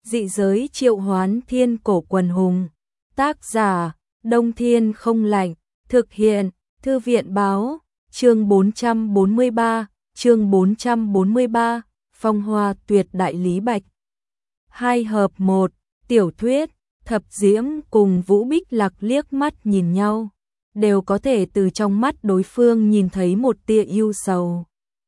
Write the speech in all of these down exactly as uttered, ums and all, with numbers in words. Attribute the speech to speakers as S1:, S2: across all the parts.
S1: Dị giới triệu hoán thiên cổ quần hùng. Tác giả, Đông Thiên không lạnh. Thực hiện, Thư viện báo. Chương bốn trăm bốn mươi ba, chương bốn trăm bốn mươi ba, Phong Hoa Tuyệt Đại Lý Bạch. Hai hợp một, tiểu thuyết. Thập Diễm cùng Vũ Bích Lạc liếc mắt nhìn nhau, đều có thể từ trong mắt đối phương nhìn thấy một tia ưu sầu.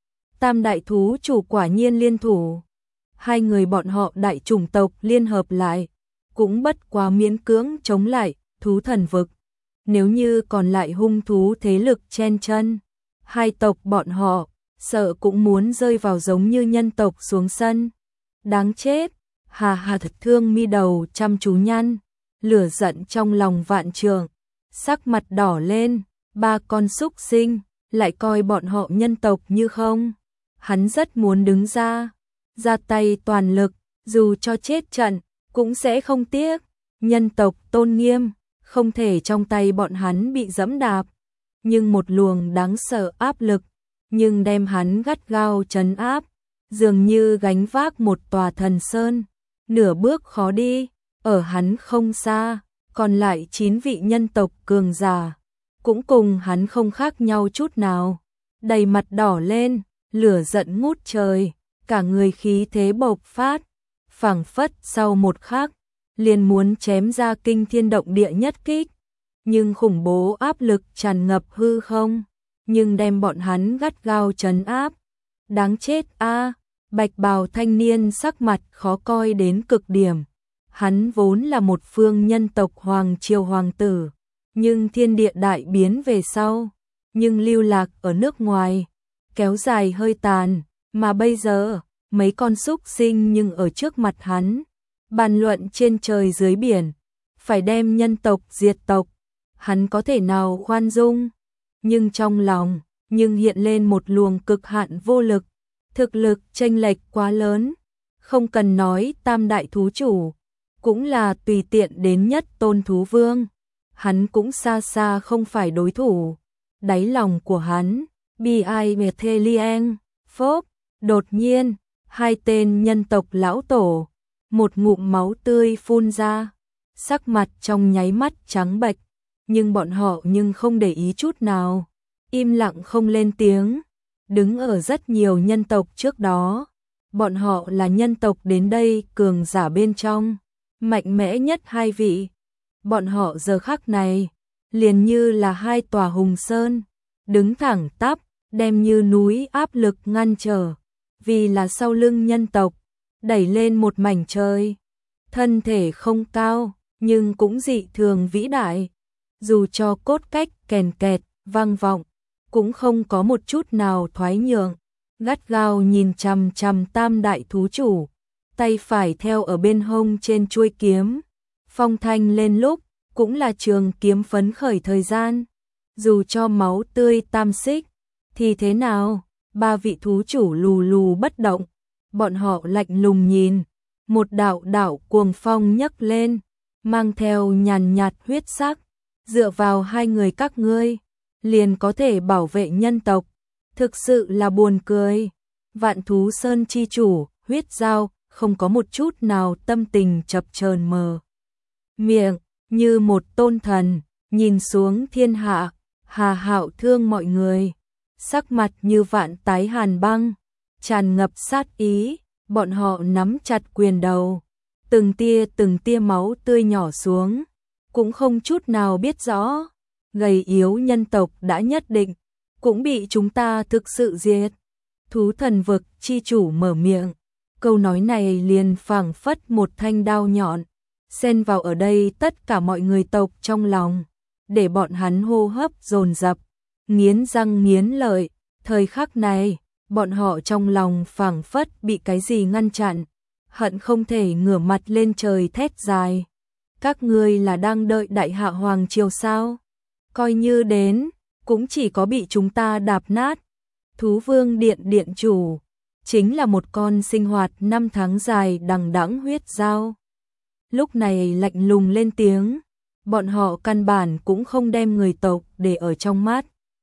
S1: Tam đại thú chủ quả nhiên liên thủ. Hai người bọn họ đại chủng tộc liên hợp lại, cũng bất quá miễn cưỡng chống lại thú thần vực. Nếu như còn lại hung thú thế lực chen chân, hai tộc bọn họ sợ cũng muốn rơi vào giống như nhân tộc xuống sân. Đáng chết, hà hà thật thương mi đầu chăm chú nhăn, lửa giận trong lòng vạn trượng, sắc mặt đỏ lên, ba con súc sinh, lại coi bọn họ nhân tộc như không. Hắn rất muốn đứng ra, ra tay toàn lực, dù cho chết trận, cũng sẽ không tiếc. Nhân tộc tôn nghiêm, không thể trong tay bọn hắn bị dẫm đạp. Nhưng một luồng đáng sợ áp lực, nhưng đem hắn gắt gao trấn áp, dường như gánh vác một tòa thần sơn, nửa bước khó đi. Ở hắn không xa, còn lại chín vị nhân tộc cường giả, cũng cùng hắn không khác nhau chút nào. Đầy mặt đỏ lên, lửa giận ngút trời, cả người khí thế bộc phát, phảng phất sau một khắc, liền muốn chém ra kinh thiên động địa nhất kích. Nhưng khủng bố áp lực tràn ngập hư không, nhưng đem bọn hắn gắt gao trấn áp. Đáng chết a! Bạch bào thanh niên sắc mặt khó coi đến cực điểm. Hắn vốn là một phương nhân tộc hoàng triều hoàng tử, nhưng thiên địa đại biến về sau, nhưng lưu lạc ở nước ngoài, kéo dài hơi tàn, mà bây giờ, mấy con súc sinh nhưng ở trước mặt hắn, bàn luận trên trời dưới biển, phải đem nhân tộc diệt tộc. Hắn có thể nào khoan dung, nhưng trong lòng, nhưng hiện lên một luồng cực hạn vô lực, thực lực chênh lệch quá lớn, không cần nói tam đại thú chủ, cũng là tùy tiện đến nhất tôn thú vương, hắn cũng xa xa không phải đối thủ. Đáy lòng của hắn, bi ai mệt thê lieng, phốp, đột nhiên, hai tên nhân tộc lão tổ, một ngụm máu tươi phun ra, sắc mặt trong nháy mắt trắng bệch, nhưng bọn họ nhưng không để ý chút nào, im lặng không lên tiếng, đứng ở rất nhiều nhân tộc trước đó. Bọn họ là nhân tộc đến đây cường giả bên trong, mạnh mẽ nhất hai vị. Bọn họ giờ khắc này, liền như là hai tòa hùng sơn, đứng thẳng tắp, đem như núi áp lực ngăn trở, vì là sau lưng nhân tộc, đẩy lên một mảnh trời. Thân thể không cao, nhưng cũng dị thường vĩ đại, dù cho cốt cách kèn kẹt, vang vọng, cũng không có một chút nào thoái nhượng, gắt gao nhìn chằm chằm tam đại thú chủ, tay phải theo ở bên hông trên chuôi kiếm, phong thanh lên lúc, cũng là trường kiếm phấn khởi thời gian, dù cho máu tươi tam xích, thì thế nào, ba vị thú chủ lù lù bất động, bọn họ lạnh lùng nhìn, một đạo đạo cuồng phong nhấc lên, mang theo nhàn nhạt huyết sắc, dựa vào hai người các ngươi, liền có thể bảo vệ nhân tộc, thực sự là buồn cười. Vạn Thú Sơn chi chủ, Huyết Giao, không có một chút nào tâm tình chập chờn mờ miệng, như một tôn thần, nhìn xuống thiên hạ, hà hạo thương mọi người, sắc mặt như vạn tái hàn băng, tràn ngập sát ý, bọn họ nắm chặt quyền đầu, từng tia từng tia máu tươi nhỏ xuống, cũng không chút nào biết rõ, gầy yếu nhân tộc đã nhất định, cũng bị chúng ta thực sự diệt. Thú thần vực chi chủ mở miệng, câu nói này liền phảng phất một thanh đao nhọn, xen vào ở đây tất cả mọi người tộc trong lòng, để bọn hắn hô hấp dồn dập, nghiến răng nghiến lợi. Thời khắc này, bọn họ trong lòng phảng phất bị cái gì ngăn chặn, hận không thể ngửa mặt lên trời thét dài. Các ngươi là đang đợi đại hạ hoàng triều sao? Coi như đến, cũng chỉ có bị chúng ta đạp nát. Thú vương điện điện chủ, chính là một con sinh hoạt năm tháng dài đằng đẵng Huyết Giao. Lúc này lạnh lùng lên tiếng, bọn họ căn bản cũng không đem người tộc để ở trong mắt.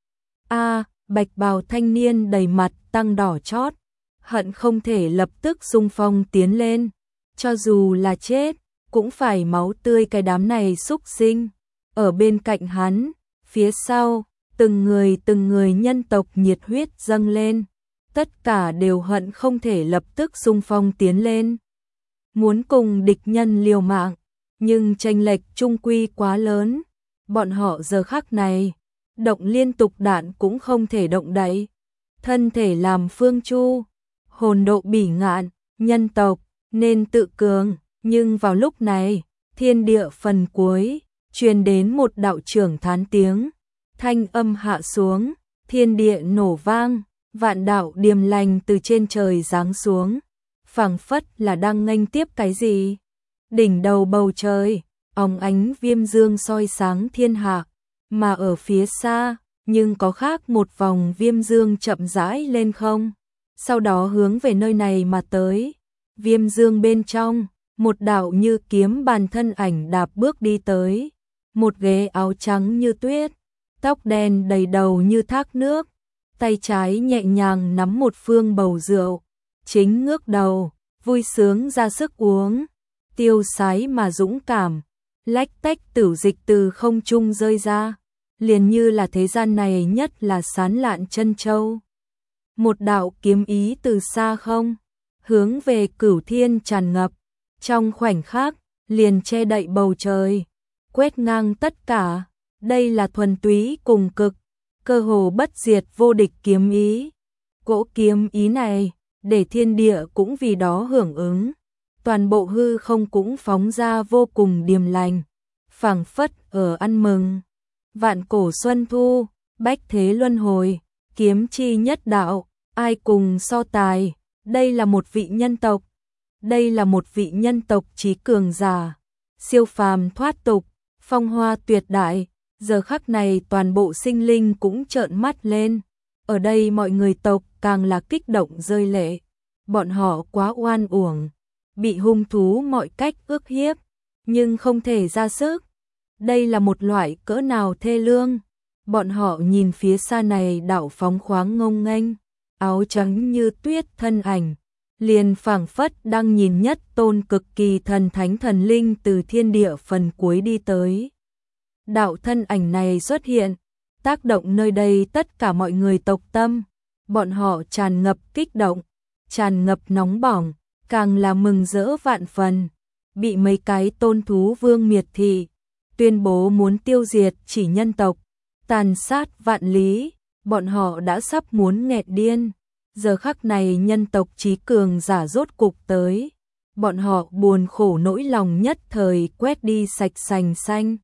S1: A, bạch bào thanh niên đầy mặt tăng đỏ chót, hận không thể lập tức xung phong tiến lên, cho dù là chết, cũng phải máu tươi cái đám này xúc sinh. Ở bên cạnh hắn, phía sau, từng người từng người nhân tộc nhiệt huyết dâng lên, tất cả đều hận không thể lập tức xung phong tiến lên. Muốn cùng địch nhân liều mạng, nhưng chênh lệch chung quy quá lớn, bọn họ giờ khắc này, động liên tục đạn cũng không thể động đậy. Thân thể làm phương chu, hồn độ bỉ ngạn, nhân tộc, nên tự cường, nhưng vào lúc này, thiên địa phần cuối, truyền đến một đạo trưởng thán tiếng, thanh âm hạ xuống, thiên địa nổ vang, vạn đạo điềm lành từ trên trời giáng xuống, phảng phất là đang nghênh tiếp cái gì. Đỉnh đầu bầu trời, óng ánh viêm dương soi sáng thiên hạ, mà ở phía xa, nhưng có khác một vòng viêm dương chậm rãi lên không, sau đó hướng về nơi này mà tới. Viêm dương bên trong, một đạo như kiếm bàn thân ảnh đạp bước đi tới, một ghế áo trắng như tuyết, tóc đen đầy đầu như thác nước, tay trái nhẹ nhàng nắm một phương bầu rượu, chính ngước đầu, vui sướng ra sức uống, tiêu sái mà dũng cảm, lách tách tửu dịch từ không trung rơi ra, liền như là thế gian này nhất là sán lạn chân châu. Một đạo kiếm ý từ xa không, hướng về cửu thiên tràn ngập, trong khoảnh khắc, liền che đậy bầu trời, quét ngang tất cả, đây là thuần túy cùng cực, cơ hồ bất diệt vô địch kiếm ý. Cỗ kiếm ý này, để thiên địa cũng vì đó hưởng ứng, toàn bộ hư không cũng phóng ra vô cùng điềm lành, phảng phất ở ăn mừng. Vạn cổ xuân thu, bách thế luân hồi, kiếm chi nhất đạo, ai cùng so tài, đây là một vị nhân tộc, đây là một vị nhân tộc trí cường giả, siêu phàm thoát tục, phong hoa tuyệt đại, giờ khắc này toàn bộ sinh linh cũng trợn mắt lên, ở đây mọi người tộc càng là kích động rơi lệ, bọn họ quá oan uổng, bị hung thú mọi cách ức hiếp, nhưng không thể ra sức. Đây là một loại cỡ nào thê lương. Bọn họ nhìn phía xa này đạo phóng khoáng ngông nghênh, áo trắng như tuyết thân ảnh, liền phảng phất đang nhìn nhất tôn cực kỳ thần thánh thần linh từ thiên địa phần cuối đi tới. Đạo thân ảnh này xuất hiện, tác động nơi đây tất cả mọi người tộc tâm, bọn họ tràn ngập kích động, tràn ngập nóng bỏng, càng là mừng rỡ vạn phần, bị mấy cái tôn thú vương miệt thị, tuyên bố muốn tiêu diệt chỉ nhân tộc, tàn sát vạn lý, bọn họ đã sắp muốn nghẹt điên. Giờ khắc này nhân tộc trí cường giả rốt cục tới, bọn họ buồn khổ nỗi lòng nhất thời quét đi sạch sành xanh.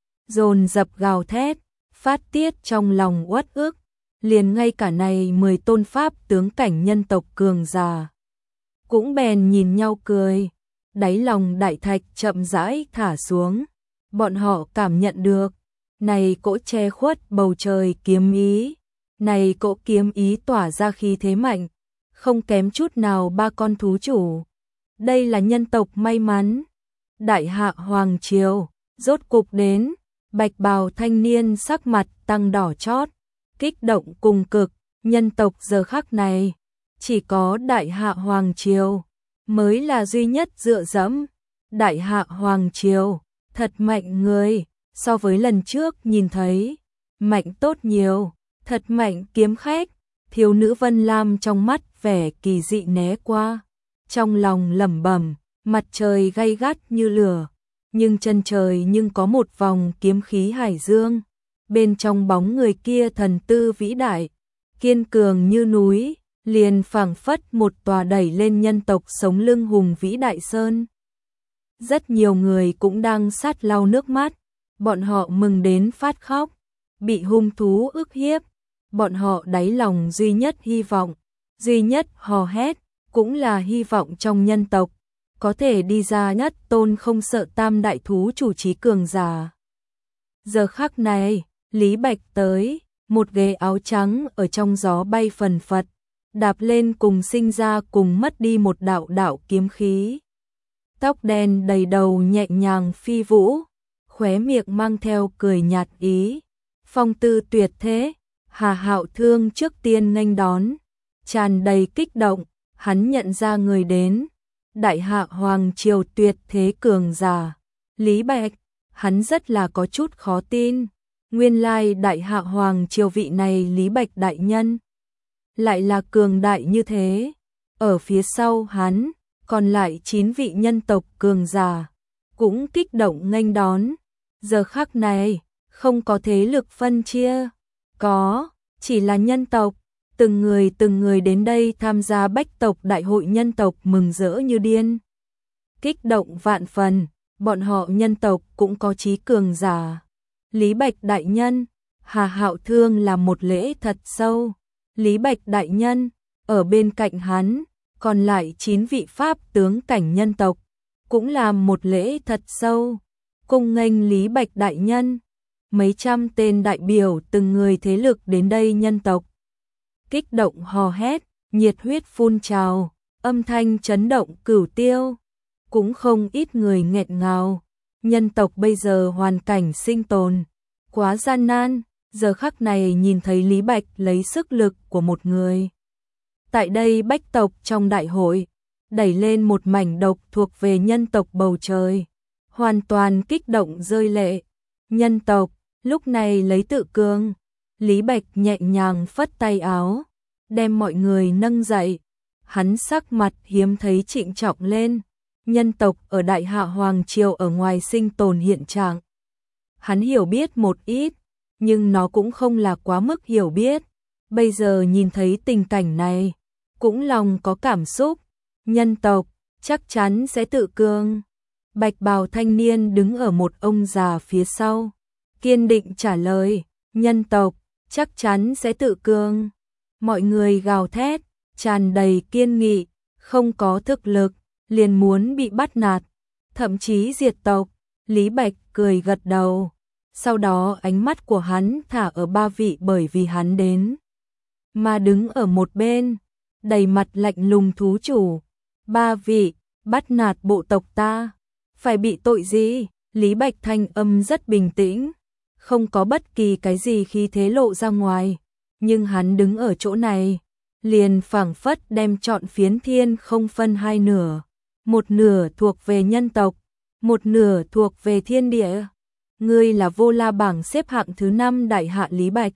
S1: Dồn dập gào thét, phát tiết trong lòng uất ức, liền ngay cả này mười tôn pháp tướng cảnh nhân tộc cường giả cũng bèn nhìn nhau cười, đáy lòng đại thạch chậm rãi thả xuống. Bọn họ cảm nhận được, này cỗ che khuất bầu trời kiếm ý, này cỗ kiếm ý tỏa ra khí thế mạnh, không kém chút nào ba con thú chủ. Đây là nhân tộc may mắn. Đại hạ hoàng triều, rốt cục đến, bạch bào thanh niên sắc mặt tăng đỏ chót, kích động cùng cực, nhân tộc giờ khắc này, chỉ có đại hạ hoàng triều, mới là duy nhất dựa dẫm. Đại hạ hoàng triều, thật mạnh người, so với lần trước nhìn thấy, mạnh tốt nhiều, thật mạnh kiếm khách. Thiếu nữ Vân Lam trong mắt vẻ kỳ dị né qua, trong lòng lẩm bẩm, mặt trời gay gắt như lửa, nhưng chân trời nhưng có một vòng kiếm khí hải dương, bên trong bóng người kia thần tư vĩ đại, kiên cường như núi, liền phảng phất một tòa đẩy lên nhân tộc sống lưng hùng vĩ đại sơn. Rất nhiều người cũng đang sát lau nước mắt, bọn họ mừng đến phát khóc, bị hung thú ức hiếp, bọn họ đáy lòng duy nhất hy vọng, duy nhất hò hét, cũng là hy vọng trong nhân tộc, có thể đi ra nhất tôn không sợ tam đại thú chủ trí cường giả. Giờ khắc này, Lý Bạch tới, một ghế áo trắng ở trong gió bay phần phật, đạp lên cùng sinh ra cùng mất đi một đạo đạo kiếm khí. Tóc đen đầy đầu nhẹ nhàng phi vũ, khóe miệng mang theo cười nhạt ý, phong tư tuyệt thế. Hà Hạo Thương trước tiên nghênh đón, tràn đầy kích động, hắn nhận ra người đến, Đại hạ hoàng triều tuyệt thế cường giả. Lý Bạch, hắn rất là có chút khó tin. Nguyên lai đại hạ hoàng triều vị này Lý Bạch đại nhân lại là cường đại như thế. Ở phía sau hắn, còn lại chín vị nhân tộc cường giả cũng kích động nghênh đón. Giờ khắc này, không có thế lực phân chia, có, chỉ là nhân tộc, từng người từng người đến đây tham gia bách tộc đại hội nhân tộc mừng rỡ như điên. Kích động vạn phần, bọn họ nhân tộc cũng có chí cường giả. Lý Bạch đại nhân, Hà Hạo Thương làm một lễ thật sâu. Lý Bạch đại nhân, ở bên cạnh hắn, còn lại chín vị pháp tướng cảnh nhân tộc cũng làm một lễ thật sâu, cung nghênh Lý Bạch đại nhân. Mấy trăm tên đại biểu từng người thế lực đến đây nhân tộc kích động hò hét, nhiệt huyết phun trào, âm thanh chấn động cửu tiêu, cũng không ít người nghẹn ngào. Nhân tộc bây giờ hoàn cảnh sinh tồn quá gian nan, giờ khắc này nhìn thấy Lý Bạch lấy sức lực của một người. Tại đây bách tộc trong đại hội, đẩy lên một mảnh độc thuộc về nhân tộc bầu trời, hoàn toàn kích động rơi lệ. Nhân tộc, lúc này lấy tự cường, Lý Bạch nhẹ nhàng phất tay áo, đem mọi người nâng dậy. Hắn sắc mặt hiếm thấy trịnh trọng lên. Nhân tộc ở Đại Hạ Hoàng Triều ở ngoài sinh tồn hiện trạng, hắn hiểu biết một ít, nhưng nó cũng không là quá mức hiểu biết. Bây giờ nhìn thấy tình cảnh này, cũng lòng có cảm xúc. Nhân tộc chắc chắn sẽ tự cường. Bạch bào thanh niên đứng ở một ông già phía sau, kiên định trả lời, nhân tộc chắc chắn sẽ tự cường. Mọi người gào thét, tràn đầy kiên nghị, không có thực lực liền muốn bị bắt nạt, thậm chí diệt tộc. Lý Bạch cười gật đầu, sau đó ánh mắt của hắn thả ở ba vị bởi vì hắn đến mà đứng ở một bên, đầy mặt lạnh lùng thú chủ. Ba vị, bắt nạt bộ tộc ta, phải bị tội gì? Lý Bạch thanh âm rất bình tĩnh, không có bất kỳ cái gì khí thế lộ ra ngoài, nhưng hắn đứng ở chỗ này, liền phảng phất đem trọn phiến thiên không phân hai nửa. Một nửa thuộc về nhân tộc, một nửa thuộc về thiên địa. Ngươi là Vô La bảng xếp hạng thứ năm đại hạ Lý Bạch.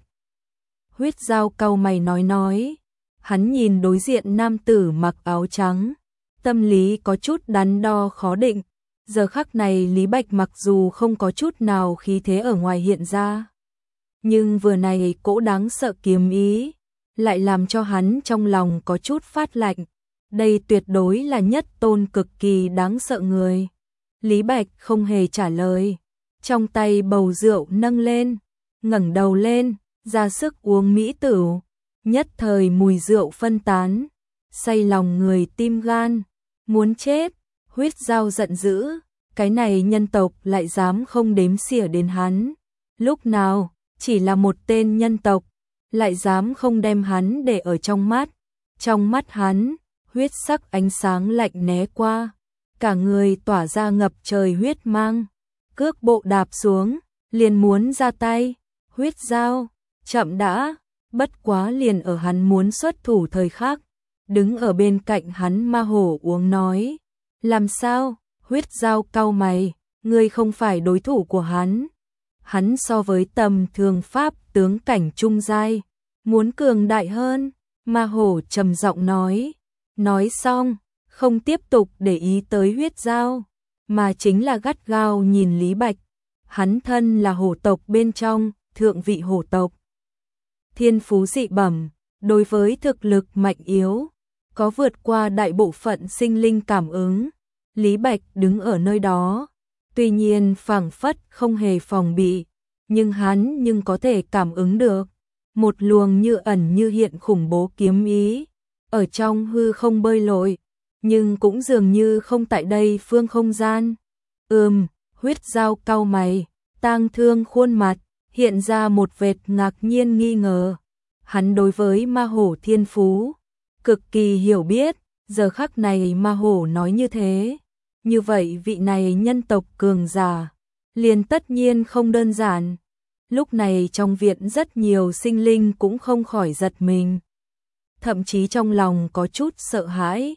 S1: Huyết Giao cau mày nói nói, hắn nhìn đối diện nam tử mặc áo trắng, tâm lý có chút đắn đo khó định. Giờ khắc này Lý Bạch mặc dù không có chút nào khí thế ở ngoài hiện ra, nhưng vừa này cỗ đáng sợ kiếm ý lại làm cho hắn trong lòng có chút phát lạnh. Đây tuyệt đối là nhất tôn cực kỳ đáng sợ người. Lý Bạch không hề trả lời, trong tay bầu rượu nâng lên, ngẩng đầu lên, ra sức uống mỹ tửu. Nhất thời mùi rượu phân tán, say lòng người tim gan, muốn chết. Huyết Giao giận dữ, cái này nhân tộc lại dám không đếm xỉa đến hắn. Lúc nào, chỉ là một tên nhân tộc, lại dám không đem hắn để ở trong mắt. Trong mắt hắn, huyết sắc ánh sáng lạnh né qua, cả người tỏa ra ngập trời huyết mang, cước bộ đạp xuống, liền muốn ra tay. Huyết Giao, chậm đã. Bất quá liền ở hắn muốn xuất thủ thời khắc, đứng ở bên cạnh hắn Ma Hổ uống nói, làm sao? Huyết Giao cau mày, ngươi không phải đối thủ của hắn. Hắn so với tầm thường pháp tướng cảnh trung giai, muốn cường đại hơn. Ma Hổ trầm giọng nói. Nói xong, không tiếp tục để ý tới Huyết Giao, mà chính là gắt gao nhìn Lý Bạch. Hắn thân là hổ tộc bên trong, thượng vị hổ tộc. Thiên phú dị bẩm, đối với thực lực mạnh yếu, có vượt qua đại bộ phận sinh linh cảm ứng. Lý Bạch đứng ở nơi đó, tuy nhiên phảng phất không hề phòng bị, nhưng hắn nhưng có thể cảm ứng được một luồng như ẩn như hiện khủng bố kiếm ý, ở trong hư không bơi lội, nhưng cũng dường như không tại đây phương không gian. Ừm, Huyết Giao cau mày, tang thương khuôn mặt, hiện ra một vệt ngạc nhiên nghi ngờ. Hắn đối với Ma Hổ thiên phú cực kỳ hiểu biết, giờ khắc này Ma Hổ nói như thế, như vậy vị này nhân tộc cường giả liền tất nhiên không đơn giản. Lúc này trong viện rất nhiều sinh linh cũng không khỏi giật mình, thậm chí trong lòng có chút sợ hãi.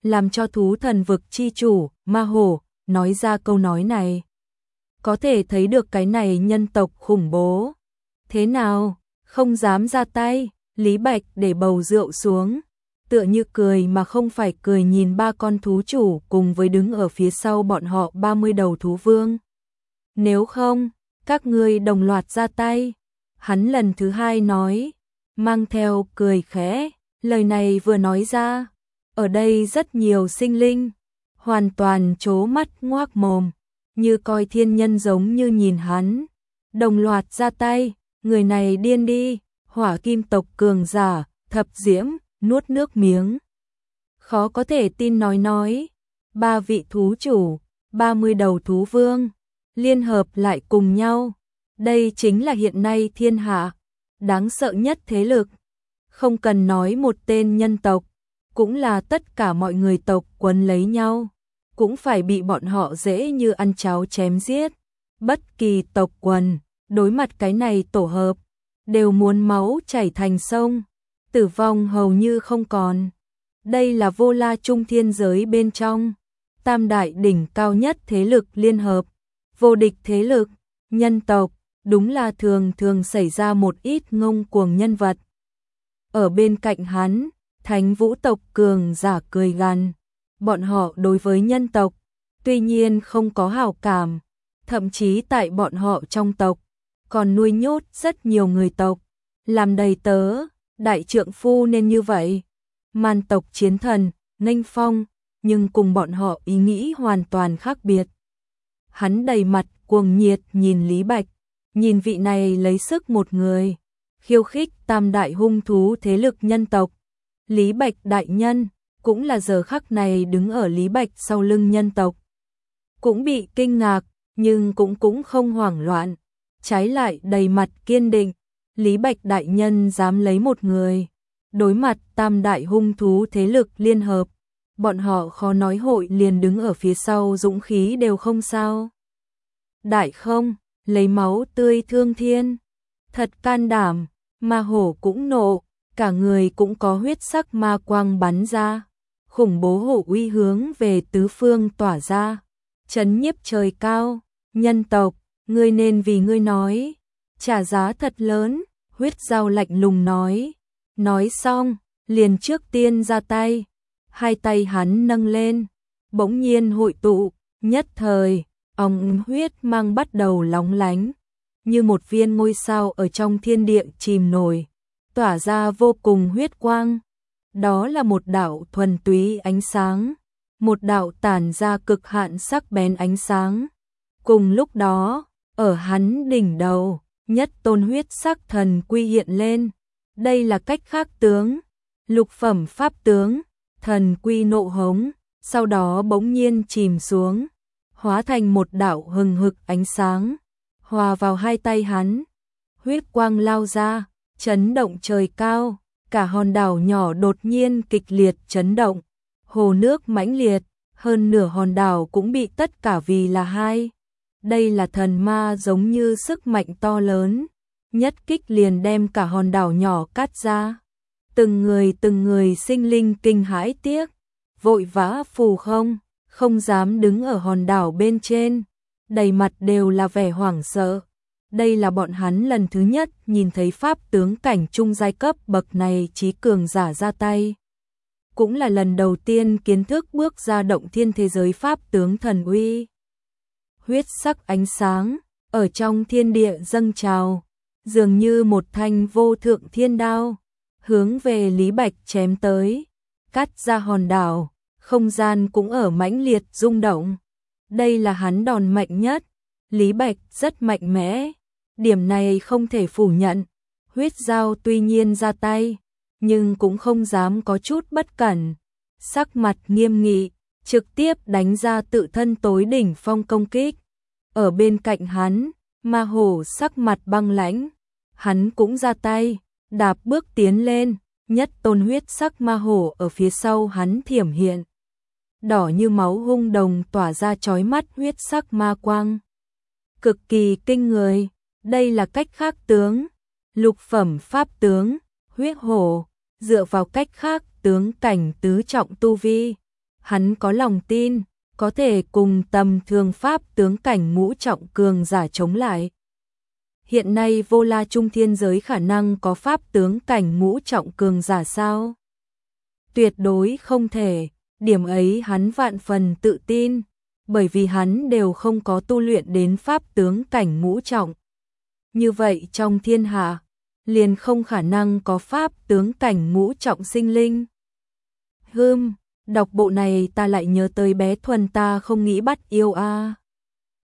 S1: làm cho thú thần vực chi chủ, Ma Hổ, nói ra câu nói này. Có thể thấy được cái này nhân tộc khủng bố. Thế nào, không dám ra tay, Lý Bạch để bầu rượu xuống, tựa như cười mà không phải cười nhìn ba con thú chủ cùng với đứng ở phía sau bọn họ ba mươi đầu thú vương. Nếu không, các ngươi đồng loạt ra tay. Hắn lần thứ hai nói, mang theo cười khẽ, lời này vừa nói ra, ở đây rất nhiều sinh linh, hoàn toàn trố mắt ngoác mồm, như coi thiên nhân giống như nhìn hắn. Đồng loạt ra tay, người này điên đi, hỏa kim tộc cường giả, thập diễm, nuốt nước miếng. Khó có thể tin nói nói, ba vị thú chủ, ba mươi đầu thú vương, liên hợp lại cùng nhau. Đây chính là hiện nay thiên hạ đáng sợ nhất thế lực. Không cần nói một tên nhân tộc, cũng là tất cả mọi người tộc quấn lấy nhau, cũng phải bị bọn họ dễ như ăn cháo chém giết. Bất kỳ tộc quần, đối mặt cái này tổ hợp, đều muốn máu chảy thành sông, tử vong hầu như không còn. Đây là vô la trung thiên giới bên trong, tam đại đỉnh cao nhất thế lực liên hợp, vô địch thế lực, nhân tộc, đúng là thường thường xảy ra một ít ngông cuồng nhân vật. Ở bên cạnh hắn, thánh vũ tộc cường giả cười gằn, bọn họ đối với nhân tộc, tuy nhiên không có hảo cảm, thậm chí tại bọn họ trong tộc, còn nuôi nhốt rất nhiều người tộc, làm đầy tớ, đại trượng phu nên như vậy. Man tộc chiến thần, nghênh phong, nhưng cùng bọn họ ý nghĩ hoàn toàn khác biệt. Hắn đầy mặt cuồng nhiệt nhìn Lý Bạch, nhìn vị này lấy sức một người, khiêu khích tam đại hung thú thế lực nhân tộc. Lý Bạch đại nhân, cũng là giờ khắc này đứng ở Lý Bạch sau lưng nhân tộc. Cũng bị kinh ngạc, nhưng cũng cũng không hoảng loạn, trái lại đầy mặt kiên định. Lý Bạch đại nhân dám lấy một người, đối mặt tam đại hung thú thế lực liên hợp, bọn họ khó nói hội liền đứng ở phía sau dũng khí đều không sao. Đại không, lấy máu tươi thương thiên, thật can đảm. Ma Hổ cũng nộ, cả người cũng có huyết sắc ma quang bắn ra, khủng bố hổ uy hướng về tứ phương tỏa ra, chấn nhiếp trời cao. Nhân tộc, ngươi nên vì ngươi nói, trả giá thật lớn. Huyết dao lạnh lùng nói, nói xong, liền trước tiên ra tay, hai tay hắn nâng lên, bỗng nhiên hội tụ, nhất thời, óng huyết mang bắt đầu lóng lánh, như một viên ngôi sao ở trong thiên địa chìm nổi, tỏa ra vô cùng huyết quang. Đó là một đạo thuần túy ánh sáng, một đạo tản ra cực hạn sắc bén ánh sáng. Cùng lúc đó, ở hắn đỉnh đầu, nhất tôn huyết sắc thần quy hiện lên. Đây là cách khác tướng, lục phẩm pháp tướng, thần quy nộ hống, sau đó bỗng nhiên chìm xuống, hóa thành một đạo hừng hực ánh sáng, hòa vào hai tay hắn. Huyết quang lao ra, chấn động trời cao, cả hòn đảo nhỏ đột nhiên kịch liệt chấn động, hồ nước mãnh liệt, hơn nửa hòn đảo cũng bị tất cả vì là hai. Đây là thần ma giống như sức mạnh to lớn, nhất kích liền đem cả hòn đảo nhỏ cắt ra. Từng người từng người sinh linh kinh hãi tiếc, vội vã phù không, không dám đứng ở hòn đảo bên trên, đầy mặt đều là vẻ hoảng sợ. Đây là bọn hắn lần thứ nhất nhìn thấy pháp tướng cảnh trung giai cấp bậc này chí cường giả ra tay. Cũng là lần đầu tiên kiến thức bước ra động thiên thế giới pháp tướng thần uy. Huyết sắc ánh sáng, ở trong thiên địa dâng trào, dường như một thanh vô thượng thiên đao, hướng về Lý Bạch chém tới, cắt ra hòn đảo, không gian cũng ở mãnh liệt rung động. Đây là hắn đòn mạnh nhất, Lý Bạch rất mạnh mẽ, điểm này không thể phủ nhận. Huyết dao tuy nhiên ra tay, nhưng cũng không dám có chút bất cẩn, sắc mặt nghiêm nghị, trực tiếp đánh ra tự thân tối đỉnh phong công kích. Ở bên cạnh hắn, Ma Hổ sắc mặt băng lãnh, hắn cũng ra tay, đạp bước tiến lên, nhất tôn huyết sắc ma hổ ở phía sau hắn thiểm hiện. Đỏ như máu hung đồng tỏa ra chói mắt huyết sắc ma quang. Cực kỳ kinh người, đây là cách khác tướng, lục phẩm pháp tướng, huyết hổ, dựa vào cách khác tướng cảnh tứ trọng tu vi. hắn có lòng tin, có thể cùng tầm thường pháp tướng cảnh ngũ trọng cường giả chống lại. Hiện nay Vô La Trung thiên giới khả năng có pháp tướng cảnh ngũ trọng cường giả sao? Tuyệt đối không thể, điểm ấy hắn vạn phần tự tin, bởi vì hắn đều không có tu luyện đến pháp tướng cảnh ngũ trọng. Như vậy trong thiên hạ, liền không khả năng có pháp tướng cảnh ngũ trọng sinh linh. Hừm, đọc bộ này ta lại nhớ tới bé Thuần ta không nghĩ bắt yêu a.